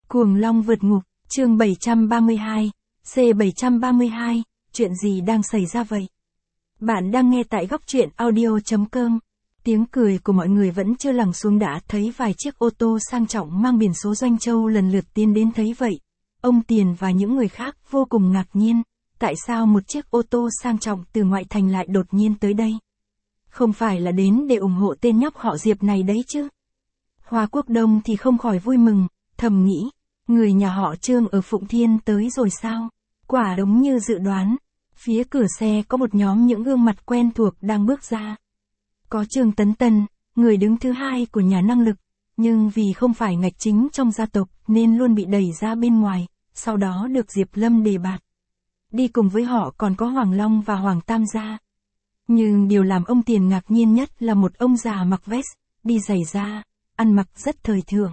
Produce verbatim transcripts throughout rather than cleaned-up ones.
Cuồng Long vượt ngục, chương bảy trăm ba mươi hai, C bảy trăm ba mươi hai, chuyện gì đang xảy ra vậy? Bạn đang nghe tại góc truyện audio chấm com. Tiếng cười của mọi người vẫn chưa lắng xuống đã thấy vài chiếc ô tô sang trọng mang biển số Doanh Châu lần lượt tiến đến thấy vậy. Ông Tiền và những người khác vô cùng ngạc nhiên, tại sao một chiếc ô tô sang trọng từ ngoại thành lại đột nhiên tới đây? Không phải là đến để ủng hộ tên nhóc họ Diệp này đấy chứ? Hoa Quốc Đông thì không khỏi vui mừng, thầm nghĩ, người nhà họ Trương ở Phụng Thiên tới rồi sao? Quả đúng như dự đoán, phía cửa xe có một nhóm những gương mặt quen thuộc đang bước ra. Có Trương Tấn Tân, người đứng thứ hai của nhà năng lực, nhưng vì không phải ngạch chính trong gia tộc nên luôn bị đẩy ra bên ngoài, sau đó được Diệp Lâm đề bạt. Đi cùng với họ còn có Hoàng Long và Hoàng Tam gia. Nhưng điều làm ông Tiền ngạc nhiên nhất là một ông già mặc vest, đi giày da, ăn mặc rất thời thượng.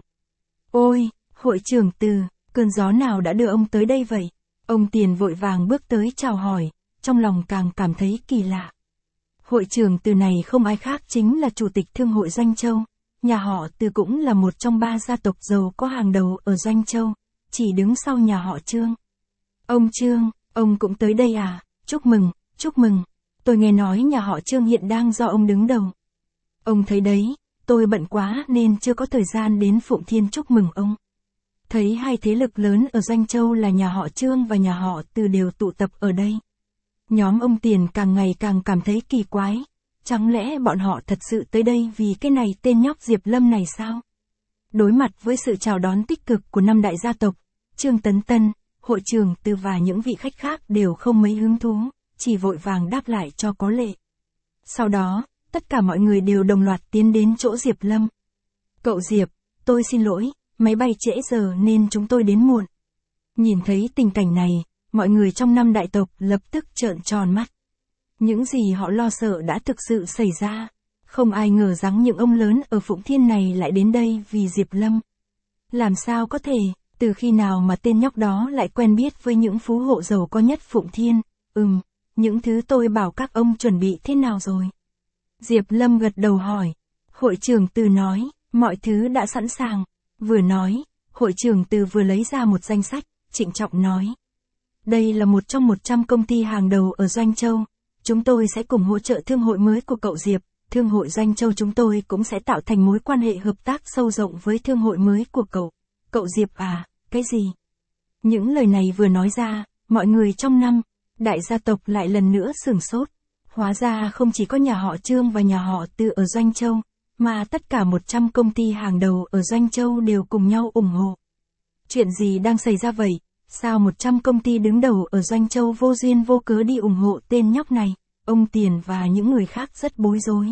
Ôi, hội trưởng Từ, cơn gió nào đã đưa ông tới đây vậy? Ông Tiền vội vàng bước tới chào hỏi, trong lòng càng cảm thấy kỳ lạ. Hội trưởng Từ này không ai khác chính là chủ tịch Thương hội Doanh Châu, nhà họ Từ cũng là một trong ba gia tộc giàu có hàng đầu ở Doanh Châu, chỉ đứng sau nhà họ Trương. Ông Trương, ông cũng tới đây à? Chúc mừng, chúc mừng. Tôi nghe nói nhà họ Trương hiện đang do ông đứng đầu. Ông thấy đấy, tôi bận quá nên chưa có thời gian đến Phụng Thiên chúc mừng ông. Thấy hai thế lực lớn ở Doanh Châu là nhà họ Trương và nhà họ Từ đều tụ tập ở đây. Nhóm ông Tiền càng ngày càng cảm thấy kỳ quái. Chẳng lẽ bọn họ thật sự tới đây vì cái này tên nhóc Diệp Lâm này sao? Đối mặt với sự chào đón tích cực của năm đại gia tộc, Trương Tấn Tân, hội trưởng Từ và những vị khách khác đều không mấy hứng thú, chỉ vội vàng đáp lại cho có lệ. Sau đó, tất cả mọi người đều đồng loạt tiến đến chỗ Diệp Lâm. Cậu Diệp, tôi xin lỗi, máy bay trễ giờ nên chúng tôi đến muộn. Nhìn thấy tình cảnh này, mọi người trong năm đại tộc lập tức trợn tròn mắt. Những gì họ lo sợ đã thực sự xảy ra. Không ai ngờ rằng những ông lớn ở Phụng Thiên này lại đến đây vì Diệp Lâm. Làm sao có thể, từ khi nào mà tên nhóc đó lại quen biết với những phú hộ giàu có nhất Phụng Thiên? Ừm, những thứ tôi bảo các ông chuẩn bị thế nào rồi? Diệp Lâm gật đầu hỏi. Hội trưởng Từ nói, mọi thứ đã sẵn sàng. Vừa nói, hội trưởng Từ vừa lấy ra một danh sách, trịnh trọng nói. Đây là một trong một trăm công ty hàng đầu ở Doanh Châu. Chúng tôi sẽ cùng hỗ trợ thương hội mới của cậu Diệp. Thương hội Doanh Châu chúng tôi cũng sẽ tạo thành mối quan hệ hợp tác sâu rộng với thương hội mới của cậu. Cậu Diệp à, cái gì? Những lời này vừa nói ra, mọi người trong năm đại gia tộc lại lần nữa sửng sốt. Hóa ra không chỉ có nhà họ Trương và nhà họ Từ ở Doanh Châu, mà tất cả một trăm công ty hàng đầu ở Doanh Châu đều cùng nhau ủng hộ. Chuyện gì đang xảy ra vậy? Sao một trăm công ty đứng đầu ở Doanh Châu vô duyên vô cớ đi ủng hộ tên nhóc này? Ông Tiền và những người khác rất bối rối.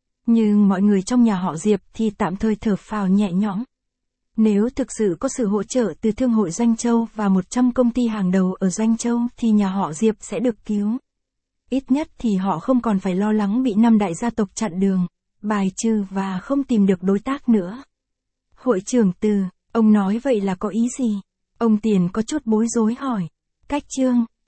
Nhưng mọi người trong nhà họ Diệp thì tạm thời thở phào nhẹ nhõm. Nếu thực sự có sự hỗ trợ từ Thương hội Doanh Châu và một trăm công ty hàng đầu ở Doanh Châu thì nhà họ Diệp sẽ được cứu. Ít nhất thì họ không còn phải lo lắng bị năm đại gia tộc chặn đường, bài trừ và không tìm được đối tác nữa. Hội trưởng Từ, ông nói vậy là có ý gì? Ông Tiền có chút bối rối hỏi. Cách Trương,